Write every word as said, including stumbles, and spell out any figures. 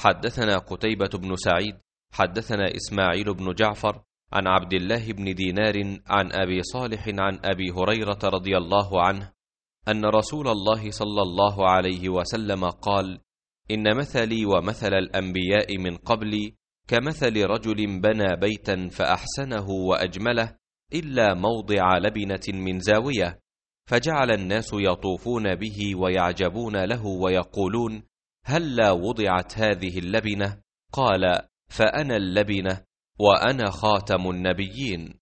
حدثنا قتيبة بن سعيد حدثنا إسماعيل بن جعفر عن عبد الله بن دينار عن أبي صالح عن أبي هريرة رضي الله عنه أن رسول الله صلى الله عليه وسلم قال: إن مثلي ومثل الأنبياء من قبلي كمثل رجل بنى بيتا فأحسنه وأجمله إلا موضع لبنة من زاوية، فجعل الناس يطوفون به ويعجبون له ويقولون: هلا وضعت هذه اللبنة؟ قال: فأنا اللبنة وأنا خاتم النبيين.